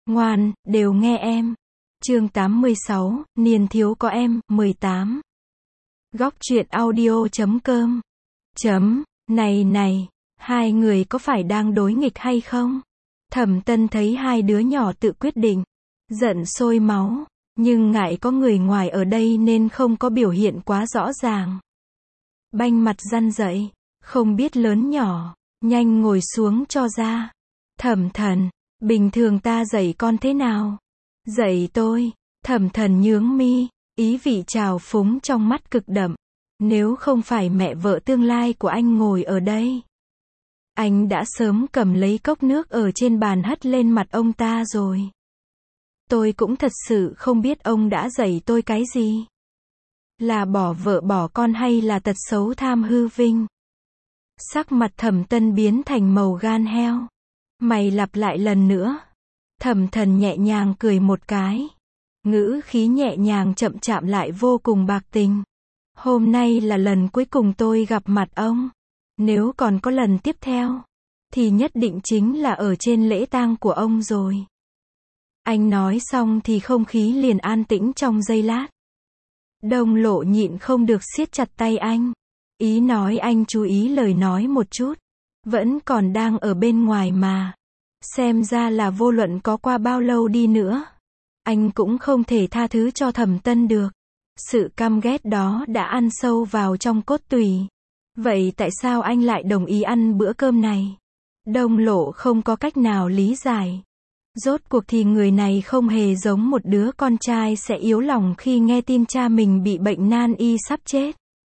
Ngoan, đều nghe em. Chương 86, niên thiếu có em, 18. Góc truyện audio.com. Này, hai người có phải đang đối nghịch hay không? Thẩm Tân thấy hai đứa nhỏ tự quyết định, giận sôi máu, nhưng ngại có người ngoài ở đây nên không có biểu hiện quá rõ ràng. Banh mặt răn dậy, không biết lớn nhỏ, nhanh ngồi xuống cho ra. Thẩm Thần, bình thường ta dạy con thế nào? Dạy tôi. Thẩm Thần nhướng mi, ý vị trào phúng trong mắt cực đậm. Nếu không phải mẹ vợ tương lai của anh ngồi ở đây, anh đã sớm cầm lấy cốc nước ở trên bàn hất lên mặt ông ta rồi. Tôi cũng thật sự không biết ông đã dạy tôi cái gì. Là bỏ vợ bỏ con hay là tật xấu tham hư vinh? Sắc mặt Thẩm Tân biến thành màu gan heo. Mày lặp lại lần nữa. Thẩm Thần nhẹ nhàng cười một cái. Ngữ khí nhẹ nhàng chậm chạp lại vô cùng bạc tình. Hôm nay là lần cuối cùng tôi gặp mặt ông. Nếu còn có lần tiếp theo, thì nhất định chính là ở trên lễ tang của ông rồi. Anh nói xong thì không khí liền an tĩnh trong giây lát. Đông Lộ nhịn không được siết chặt tay anh. Ý nói anh chú ý lời nói một chút. Vẫn còn đang ở bên ngoài mà. Xem ra là vô luận có qua bao lâu đi nữa, anh cũng không thể tha thứ cho Thẩm Tân được. Sự căm ghét đó đã ăn sâu vào trong cốt tủy. Vậy tại sao anh lại đồng ý ăn bữa cơm này? Đông Lộ không có cách nào lý giải. Rốt cuộc thì người này không hề giống một đứa con trai sẽ yếu lòng khi nghe tin cha mình bị bệnh nan y sắp chết.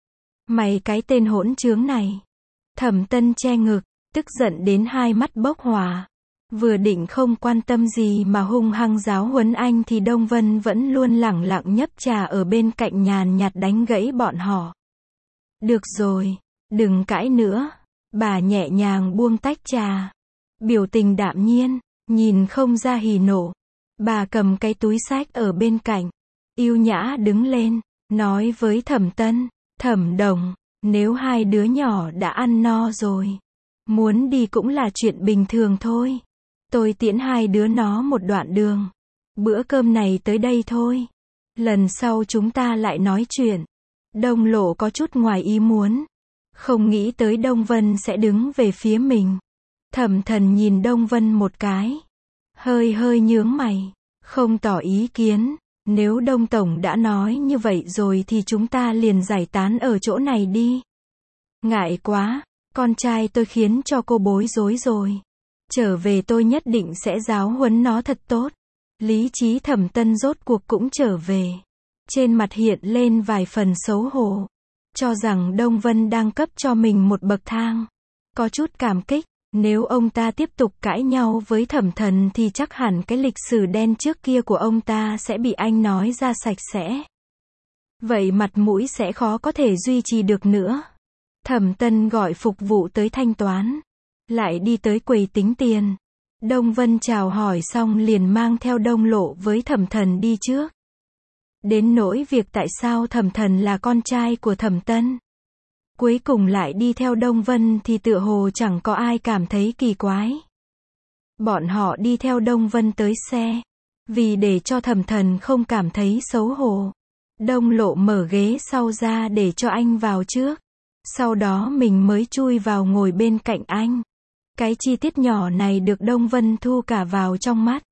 Mày cái tên hỗn trướng này. Thẩm Tân che ngực, tức giận đến hai mắt bốc hỏa. Vừa định không quan tâm gì mà hung hăng giáo huấn anh thì Đông Vân vẫn luôn lẳng lặng nhấp trà ở bên cạnh nhàn nhạt đánh gãy bọn họ. Được rồi, đừng cãi nữa. Bà nhẹ nhàng buông tách trà. Biểu tình đạm nhiên, nhìn không ra hỉ nộ. Bà cầm cái túi xách ở bên cạnh, yêu nhã đứng lên, nói với Thẩm Tân, Thẩm Đồng, nếu hai đứa nhỏ đã ăn no rồi, muốn đi cũng là chuyện bình thường thôi. Tôi tiễn hai đứa nó một đoạn đường. Bữa cơm này tới đây thôi. Lần sau chúng ta lại nói chuyện. Đông Lộ có chút ngoài ý muốn. Không nghĩ tới Đông Vân sẽ đứng về phía mình. Thẩm Thần nhìn Đông Vân một cái. Hơi nhướng mày. Không tỏ ý kiến. Nếu Đông Tổng đã nói như vậy rồi thì chúng ta liền giải tán ở chỗ này đi. Ngại quá. Con trai tôi khiến cho cô bối rối rồi. Trở về tôi nhất định sẽ giáo huấn nó thật tốt. Lý trí Thẩm Tân rốt cuộc cũng trở về. Trên mặt hiện lên vài phần xấu hổ. Cho rằng Đông Vân đang cấp cho mình một bậc thang. Có chút cảm kích. Nếu ông ta tiếp tục cãi nhau với Thẩm Thần thì chắc hẳn cái lịch sử đen trước kia của ông ta sẽ bị anh nói ra sạch sẽ. Vậy mặt mũi sẽ khó có thể duy trì được nữa. Thẩm Tân gọi phục vụ tới thanh toán. Lại đi tới quầy tính tiền. Đông Vân chào hỏi xong liền mang theo Đông Lộ với Thẩm Thần đi trước. Đến nỗi việc tại sao Thẩm Thần là con trai của Thẩm Tân, cuối cùng lại đi theo Đông Vân thì tựa hồ chẳng có ai cảm thấy kỳ quái. Bọn họ đi theo Đông Vân tới xe. Vì để cho Thẩm Thần không cảm thấy xấu hổ, Đông Lộ mở ghế sau ra để cho anh vào trước. Sau đó mình mới chui vào ngồi bên cạnh anh. Cái chi tiết nhỏ này được Đông Vân thu cả vào trong mắt.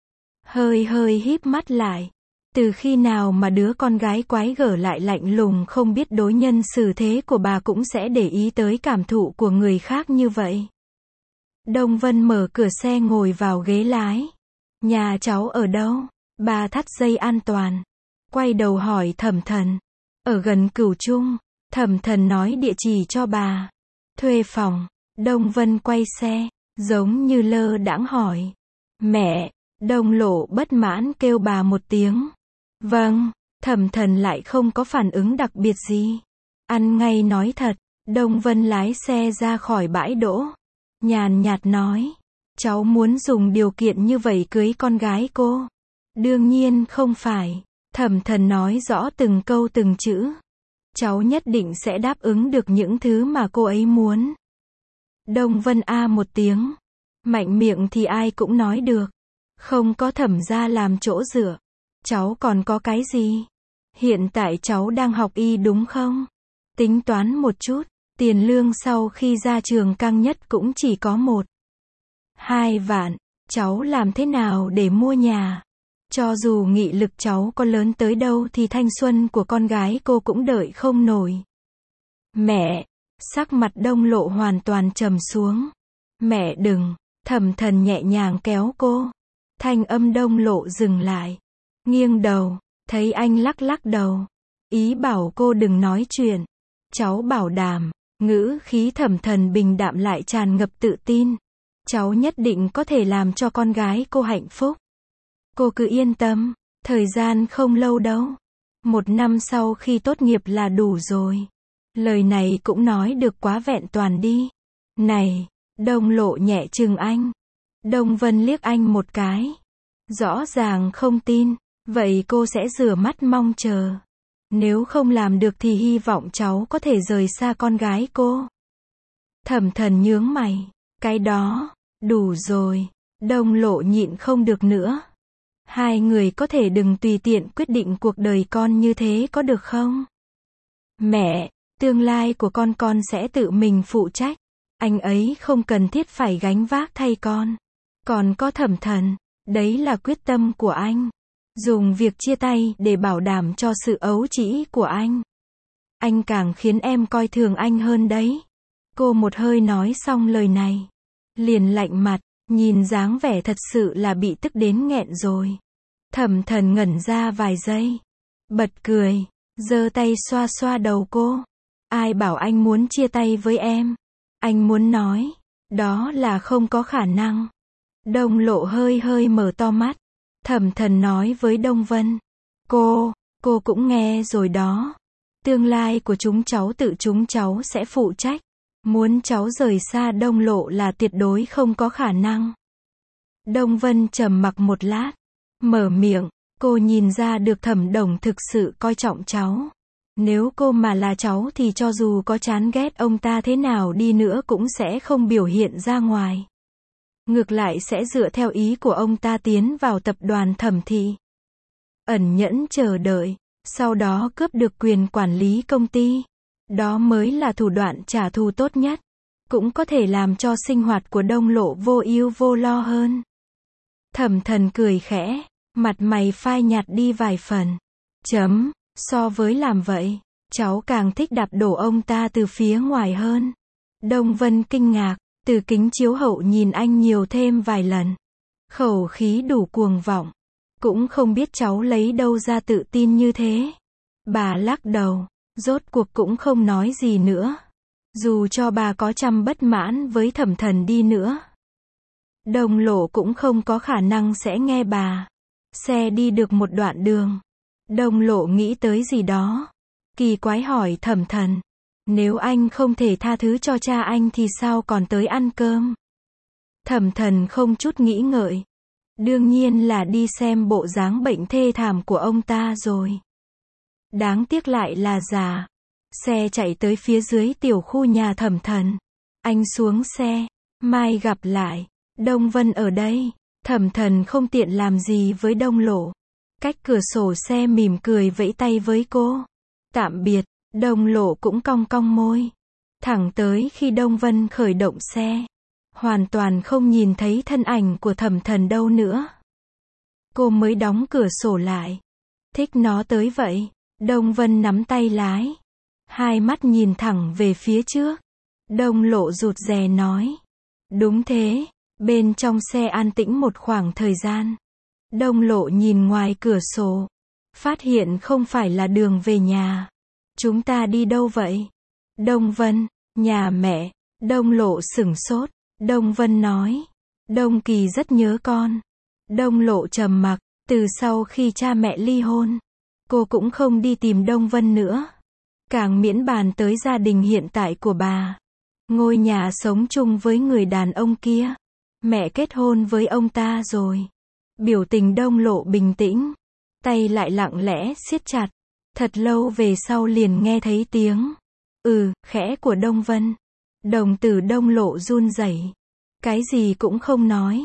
Hơi híp mắt lại. Từ khi nào mà đứa con gái quái gở lại lạnh lùng không biết đối nhân xử thế của bà cũng sẽ để ý tới cảm thụ của người khác như vậy. Đông Vân mở cửa xe ngồi vào ghế lái. Nhà cháu ở đâu? Bà thắt dây an toàn. Quay đầu hỏi Thẩm Thần. Ở gần Cửu Trung. Thẩm Thần nói địa chỉ cho bà. Thuê phòng. Đông Vân quay xe, giống như lơ đãng hỏi. Mẹ. Đông Lộ bất mãn kêu bà một tiếng. Vâng. Thẩm Thần lại không có phản ứng đặc biệt gì. Ăn ngay nói thật. Đông Vân lái xe ra khỏi bãi đỗ. Nhàn nhạt nói. Cháu muốn dùng điều kiện như vậy cưới con gái cô? Đương nhiên không phải. Thẩm Thần nói rõ từng câu từng chữ. Cháu nhất định sẽ đáp ứng được những thứ mà cô ấy muốn. Đông Vân a một tiếng. Mạnh miệng thì ai cũng nói được. Không có Thẩm gia làm chỗ dựa. Cháu còn có cái gì? Hiện tại cháu đang học y đúng không? Tính toán một chút, tiền lương sau khi ra trường căng nhất cũng chỉ có 1-2 vạn. Cháu làm thế nào để mua nhà? Cho dù nghị lực cháu có lớn tới đâu thì thanh xuân của con gái cô cũng đợi không nổi. Mẹ, sắc mặt Đông Lộ hoàn toàn trầm xuống. Mẹ đừng, Thẩm Thần nhẹ nhàng kéo cô. Thanh âm Đông Lộ dừng lại. Nghiêng đầu, thấy anh lắc lắc đầu. Ý bảo cô đừng nói chuyện. Cháu bảo đảm, ngữ khí Thẩm Thần bình đạm lại tràn ngập tự tin. Cháu nhất định có thể làm cho con gái cô hạnh phúc. Cô cứ yên tâm, thời gian không lâu đâu. 1 năm sau khi tốt nghiệp là đủ rồi. Lời này cũng nói được quá vẹn toàn đi. Này, Đông Lộ nhẹ chừng anh. Đông Vân liếc anh một cái. Rõ ràng không tin, vậy cô sẽ rửa mắt mong chờ. Nếu không làm được thì hy vọng cháu có thể rời xa con gái cô. Thẩm Thần nhướng mày. Cái đó, đủ rồi. Đông Lộ nhịn không được nữa. Hai người có thể đừng tùy tiện quyết định cuộc đời con như thế có được không? Mẹ, tương lai của con sẽ tự mình phụ trách. Anh ấy không cần thiết phải gánh vác thay con. Còn có Thẩm Thần, đấy là quyết tâm của anh. Dùng việc chia tay để bảo đảm cho sự ấu trĩ của anh. Anh càng khiến em coi thường anh hơn đấy. Cô một hơi nói xong lời này. Liền lạnh mặt, nhìn dáng vẻ thật sự là bị tức đến nghẹn rồi. Thẩm Thần ngẩn ra vài giây. Bật cười, giơ tay xoa xoa đầu cô. Ai bảo anh muốn chia tay với em? Anh muốn nói, đó là không có khả năng. Đông Lộ hơi hơi mở to mắt. Thẩm Thần nói với Đông Vân. Cô cũng nghe rồi đó. Tương lai của chúng cháu tự chúng cháu sẽ phụ trách. Muốn cháu rời xa Đông Lộ là tuyệt đối không có khả năng. Đông Vân trầm mặc một lát. Mở miệng, cô nhìn ra được Thẩm Đồng thực sự coi trọng cháu. Nếu cô mà là cháu thì cho dù có chán ghét ông ta thế nào đi nữa cũng sẽ không biểu hiện ra ngoài. Ngược lại sẽ dựa theo ý của ông ta tiến vào tập đoàn Thẩm thị. Ẩn nhẫn chờ đợi, sau đó cướp được quyền quản lý công ty. Đó mới là thủ đoạn trả thù tốt nhất. Cũng có thể làm cho sinh hoạt của Đông Lộ vô ưu vô lo hơn. Thẩm Thần cười khẽ, mặt mày phai nhạt đi vài phần. So với làm vậy, cháu càng thích đạp đổ ông ta từ phía ngoài hơn. Đông Vân kinh ngạc, từ kính chiếu hậu nhìn anh nhiều thêm vài lần. Khẩu khí đủ cuồng vọng. Cũng không biết cháu lấy đâu ra tự tin như thế. Bà lắc đầu, rốt cuộc cũng không nói gì nữa. Dù cho bà có trăm bất mãn với Thẩm Thần đi nữa. Đông Lộ cũng không có khả năng sẽ nghe bà. Xe đi được một đoạn đường. Đông Lộ nghĩ tới gì đó. Kỳ quái hỏi Thẩm Thần. Nếu anh không thể tha thứ cho cha anh thì sao còn tới ăn cơm? Thẩm Thần không chút nghĩ ngợi. Đương nhiên là đi xem bộ dáng bệnh thê thảm của ông ta rồi. Đáng tiếc lại là già. Xe chạy tới phía dưới tiểu khu nhà Thẩm Thần. Anh xuống xe. Mai gặp lại. Đông Vân ở đây. Thẩm Thần không tiện làm gì với Đông Lộ. Cách cửa sổ xe mỉm cười vẫy tay với cô. Tạm biệt. Đông Lộ cũng cong cong môi. Thẳng tới khi Đông Vân khởi động xe. Hoàn toàn không nhìn thấy thân ảnh của Thẩm Thần đâu nữa. Cô mới đóng cửa sổ lại. Thích nó tới vậy. Đông Vân nắm tay lái. Hai mắt nhìn thẳng về phía trước. Đông Lộ rụt rè nói. Đúng thế. Bên trong xe an tĩnh một khoảng thời gian. Đông Lộ nhìn ngoài cửa sổ. Phát hiện không phải là đường về nhà. Chúng ta đi đâu vậy? Đông Vân, nhà mẹ. Đông Lộ sửng sốt. Đông Vân nói. Đông Kỳ rất nhớ con. Đông Lộ trầm mặc. Từ sau khi cha mẹ ly hôn, cô cũng không đi tìm Đông Vân nữa. Càng miễn bàn tới gia đình hiện tại của bà. Ngôi nhà sống chung với người đàn ông kia. Mẹ kết hôn với ông ta rồi. Biểu tình Đông Lộ bình tĩnh. Tay lại lặng lẽ siết chặt. Thật lâu về sau liền nghe thấy tiếng khẽ của Đông Vân. Đồng tử Đông Lộ run rẩy. Cái gì cũng không nói.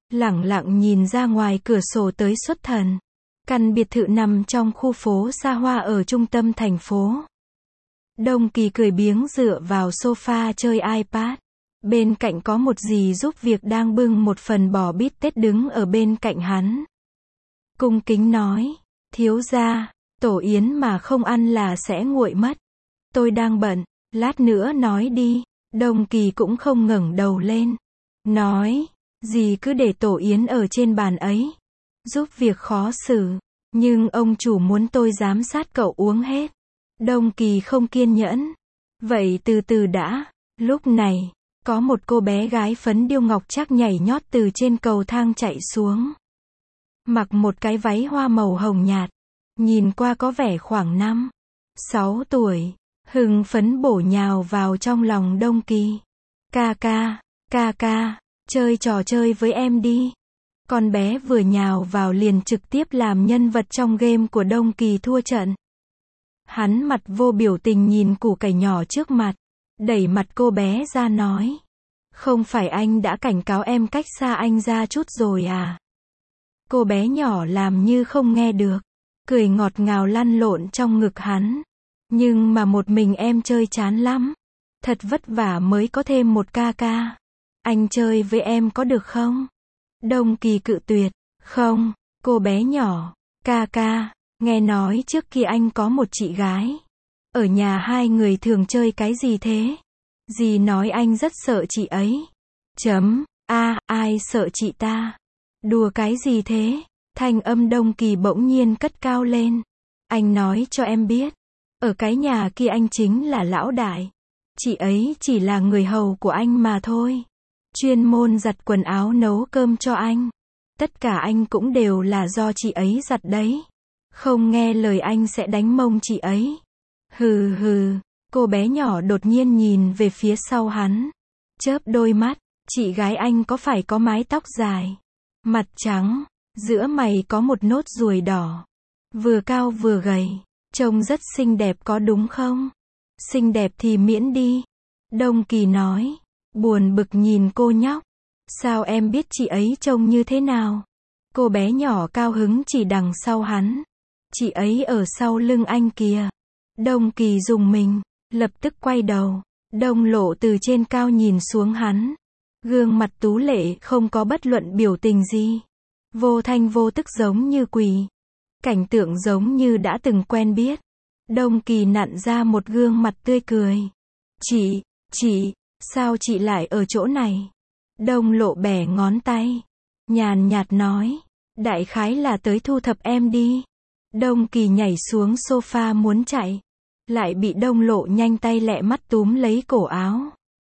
lẳng lặng nhìn ra ngoài cửa sổ tới xuất thần. Căn biệt thự nằm trong khu phố xa hoa ở trung tâm thành phố. Đông Kỳ cười biếng dựa vào sofa chơi iPad. Bên cạnh có một dì giúp việc đang bưng một phần bò bít tết đứng ở bên cạnh hắn. Cung kính nói, thiếu gia, tổ yến mà không ăn là sẽ nguội mất. Tôi đang bận, lát nữa nói đi. Đông Kỳ cũng không ngẩng đầu lên. Nói, dì cứ để tổ yến ở trên bàn ấy. Giúp việc khó xử, nhưng ông chủ muốn tôi giám sát cậu uống hết. Đông Kỳ không kiên nhẫn. Vậy từ từ đã. Lúc này, có một cô bé gái phấn điêu ngọc trác nhảy nhót từ trên cầu thang chạy xuống. Mặc một cái váy hoa màu hồng nhạt. Nhìn qua có vẻ khoảng 5-6 tuổi. Hưng phấn bổ nhào vào trong lòng Đông Kỳ. Ca ca, chơi trò chơi với em đi. Con bé vừa nhào vào liền trực tiếp làm nhân vật trong game của Đông Kỳ thua trận. Hắn mặt vô biểu tình nhìn củ cải nhỏ trước mặt. Đẩy mặt cô bé ra nói. Không phải anh đã cảnh cáo em cách xa anh ra chút rồi à? Cô bé nhỏ làm như không nghe được. Cười ngọt ngào lăn lộn trong ngực hắn. Nhưng mà một mình em chơi chán lắm. Thật vất vả mới có thêm một ca ca. Anh chơi với em có được không? Đông Kỳ cự tuyệt. Không, cô bé nhỏ. Ca ca, nghe nói trước kia anh có một chị gái. Ở nhà hai người thường chơi cái gì thế? Dì nói anh rất sợ chị ấy. Ai sợ chị ta? Đùa cái gì thế? Thanh âm Đông Kỳ bỗng nhiên cất cao lên. Anh nói cho em biết. Ở cái nhà kia anh chính là lão đại. Chị ấy chỉ là người hầu của anh mà thôi. Chuyên môn giặt quần áo nấu cơm cho anh. Tất cả anh cũng đều là do chị ấy giặt đấy. Không nghe lời anh sẽ đánh mông chị ấy. Hừ, cô bé nhỏ đột nhiên nhìn về phía sau hắn. Chớp đôi mắt, chị gái anh có phải có mái tóc dài, mặt trắng, giữa mày có một nốt ruồi đỏ, vừa cao vừa gầy, trông rất xinh đẹp có đúng không? Xinh đẹp thì miễn đi. Đông Kỳ nói, buồn bực nhìn cô nhóc. Sao em biết chị ấy trông như thế nào? Cô bé nhỏ cao hứng chỉ đằng sau hắn. Chị ấy ở sau lưng anh kìa. Đông Kỳ rùng mình, lập tức quay đầu. Đông Lộ từ trên cao nhìn xuống hắn. Gương mặt tú lệ không có bất luận biểu tình gì. Vô thanh vô tức giống như quỷ. Cảnh tượng giống như đã từng quen biết. Đông Kỳ nặn ra một gương mặt tươi cười. Chị, sao chị lại ở chỗ này? Đông Lộ bẻ ngón tay. Nhàn nhạt nói. Đại khái là tới thu thập em đi. Đông Kỳ nhảy xuống sofa muốn chạy. Lại bị Đông Lộ nhanh tay lẹ mắt túm lấy cổ áo.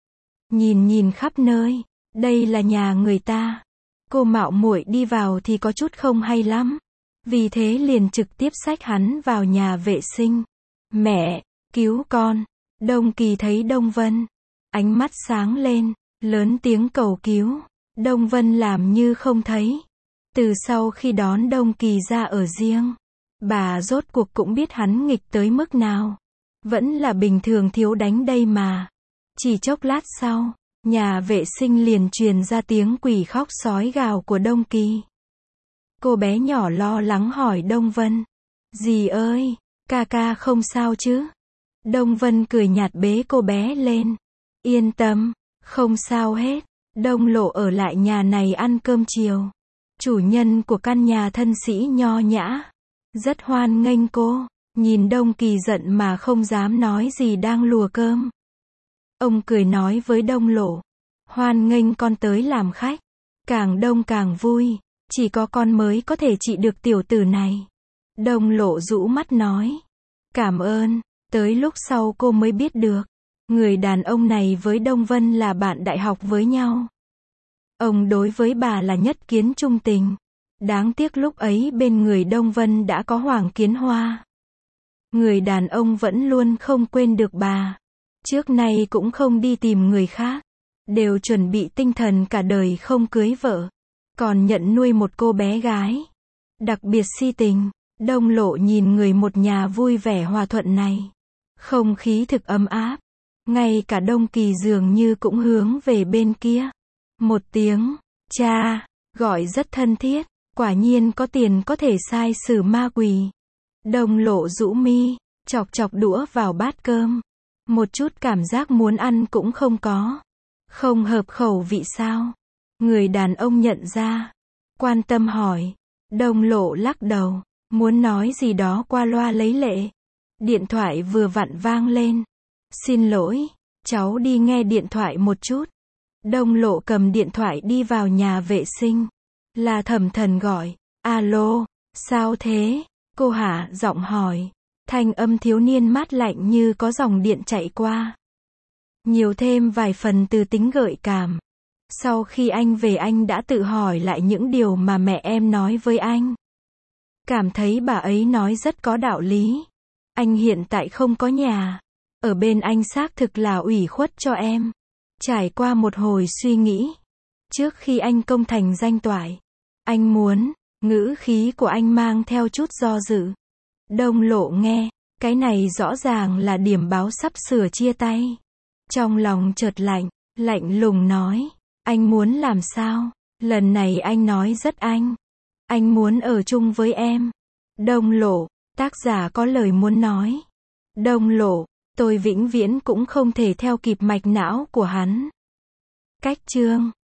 Nhìn khắp nơi. Đây là nhà người ta. Cô mạo muội đi vào thì có chút không hay lắm. Vì thế liền trực tiếp xách hắn vào nhà vệ sinh. Mẹ, cứu con. Đông Kỳ thấy Đông Vân. Ánh mắt sáng lên, lớn tiếng cầu cứu. Đông Vân làm như không thấy. Từ sau khi đón Đông Kỳ ra ở riêng, bà rốt cuộc cũng biết hắn nghịch tới mức nào. Vẫn là bình thường thiếu đánh đây mà. Chỉ chốc lát sau, nhà vệ sinh liền truyền ra tiếng quỷ khóc sói gào của Đông Kỳ. Cô bé nhỏ lo lắng hỏi Đông Vân. Dì ơi, ca không sao chứ? Đông Vân cười nhạt bế cô bé lên. Yên tâm, không sao hết. Đông Lộ ở lại nhà này ăn cơm chiều. Chủ nhân của căn nhà thân sĩ nho nhã. Rất hoan nghênh cô. Nhìn Đông Kỳ giận mà không dám nói gì đang lùa cơm. Ông cười nói với Đông Lộ. Hoan nghênh con tới làm khách. Càng đông càng vui. Chỉ có con mới có thể trị được tiểu tử này. Đông Lộ rũ mắt nói. Cảm ơn. Tới lúc sau cô mới biết được. Người đàn ông này với Đông Vân là bạn đại học với nhau. Ông đối với bà là nhất kiến trung tình. Đáng tiếc lúc ấy bên người Đông Vân đã có Hoàng Kiến Hoa. Người đàn ông vẫn luôn không quên được bà. Trước nay cũng không đi tìm người khác. Đều chuẩn bị tinh thần cả đời không cưới vợ. Còn nhận nuôi một cô bé gái. Đặc biệt si tình. Đông Lộ nhìn người một nhà vui vẻ hòa thuận này. Không khí thực ấm áp. Ngay cả Đông Kỳ dường như cũng hướng về bên kia. Một tiếng, cha, Gọi rất thân thiết, quả nhiên có tiền có thể sai xử ma quỷ. Đông Lộ rũ mi, chọc chọc đũa vào bát cơm. Một chút cảm giác muốn ăn cũng không có. Không hợp khẩu vị sao? Người đàn ông nhận ra. Quan tâm hỏi. Đông Lộ lắc đầu. Muốn nói gì đó qua loa lấy lệ. Điện thoại vừa vặn vang lên. Xin lỗi, cháu đi nghe điện thoại một chút. Đông Lộ cầm điện thoại đi vào nhà vệ sinh. Là Thẩm Thần gọi. Alo, sao thế? Cô Hạ giọng hỏi. Thanh âm thiếu niên mát lạnh như có dòng điện chạy qua. Nhiều thêm vài phần từ tính gợi cảm. Sau khi anh về anh đã tự hỏi lại những điều mà mẹ em nói với anh. Cảm thấy bà ấy nói rất có đạo lý. Anh hiện tại không có nhà. Ở bên anh xác thực là ủy khuất cho em. Trải qua một hồi suy nghĩ. Trước khi anh công thành danh toại. Anh muốn, ngữ khí của anh mang theo chút do dự. Đông Lộ nghe, cái này rõ ràng là điểm báo sắp sửa chia tay. Trong lòng chợt lạnh, lạnh lùng nói. Anh muốn làm sao? Lần này anh nói rất anh. Anh muốn ở chung với em. Đông Lộ, tác giả có lời muốn nói. Đông Lộ, tôi vĩnh viễn cũng không thể theo kịp mạch não của hắn. Cách chương